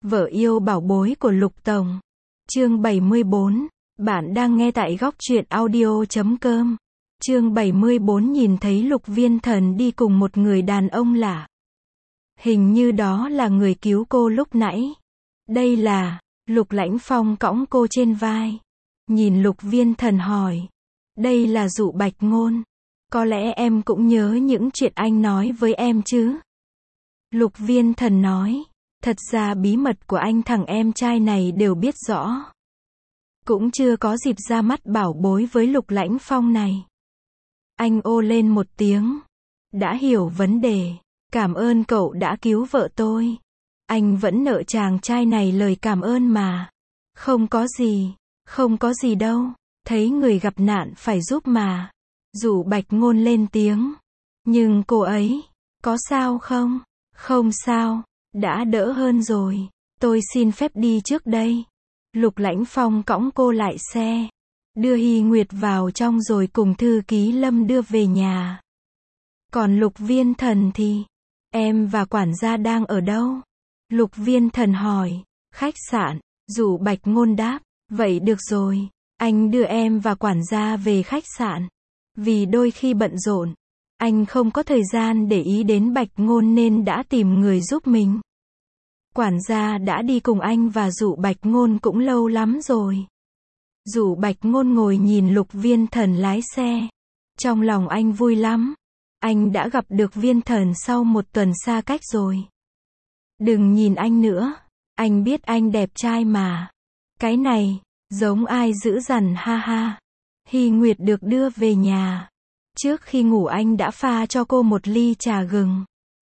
Vợ yêu bảo bối của Lục Tổng. Chương 74. Bạn đang nghe tại góc truyện audio.com. Chương 74. Nhìn thấy Lục Viên Thần đi cùng một người đàn ông lạ. Hình như đó là người cứu cô lúc nãy. Đây là... Lục Lãnh Phong cõng cô trên vai. Nhìn Lục Viên Thần hỏi. Đây là Dụ Bạch Ngôn. Có lẽ em cũng nhớ những chuyện anh nói với em chứ? Lục Viên Thần nói. Thật ra bí mật của anh thằng em trai này đều biết rõ. Cũng chưa có dịp ra mắt bảo bối với Lục Lãnh Phong này. Anh ô lên một tiếng. Đã hiểu vấn đề. Cảm ơn cậu đã cứu vợ tôi. Anh vẫn nợ chàng trai này lời cảm ơn mà. Không có gì đâu. Thấy người gặp nạn phải giúp mà. Dụ Bạch Ngôn lên tiếng. Nhưng cô ấy, có sao không? Không sao, đã đỡ hơn rồi. Tôi xin phép đi trước đây. Lục Lãnh Phong cõng cô lại xe. Đưa Hy Nguyệt vào trong rồi cùng thư ký Lâm đưa về nhà. Còn Lục Viên Thần thì, em và quản gia đang ở đâu? Lục Viên Thần hỏi. Khách sạn. Dụ Bạch Ngôn đáp. Vậy được rồi, anh đưa em và quản gia về khách sạn. Vì đôi khi bận rộn, anh không có thời gian để ý đến Bạch Ngôn nên đã tìm người giúp mình. Quản gia đã đi cùng anh và Dụ Bạch Ngôn cũng lâu lắm rồi. Dụ Bạch Ngôn ngồi nhìn Lục Viên Thần lái xe. Trong lòng anh vui lắm. Anh đã gặp được Viên Thần sau một tuần xa cách rồi. Đừng nhìn anh nữa. Anh biết anh đẹp trai mà. Cái này, giống ai dữ dằn ha ha. Hy Nguyệt được đưa về nhà. Trước khi ngủ anh đã pha cho cô một ly trà gừng.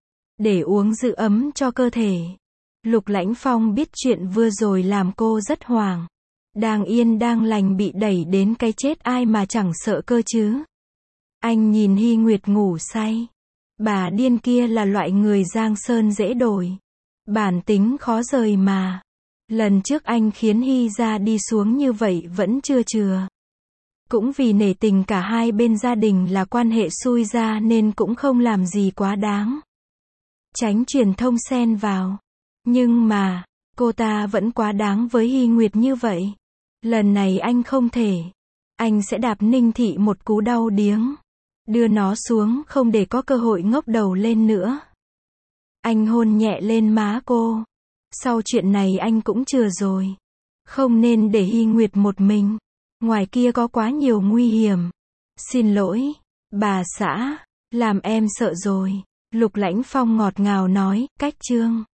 Để uống giữ ấm cho cơ thể. Lục Lãnh Phong biết chuyện vừa rồi làm cô rất hoảng. Đang yên đang lành bị đẩy đến cái chết ai mà chẳng sợ cơ chứ. Anh nhìn Hy Nguyệt ngủ say. Bà điên kia là loại người Giang Sơn dễ đổi. Bản tính khó rời mà. Lần trước anh khiến Hy ra đi xuống như vậy vẫn chưa chừa. Cũng vì nể tình cả hai bên gia đình là quan hệ xui ra nên cũng không làm gì quá đáng. Tránh truyền thông xen vào. Nhưng mà, cô ta vẫn quá đáng với Hy Nguyệt như vậy. Lần này anh không thể. Anh sẽ đạp Ninh Thị một cú đau điếng. Đưa nó xuống không để có cơ hội ngóc đầu lên nữa. Anh hôn nhẹ lên má cô. Sau chuyện này anh cũng chừa rồi. Không nên để Hy Nguyệt một mình. Ngoài kia có quá nhiều nguy hiểm. Xin lỗi, bà xã, làm em sợ rồi. Lục Lãnh Phong ngọt ngào nói, cách chương.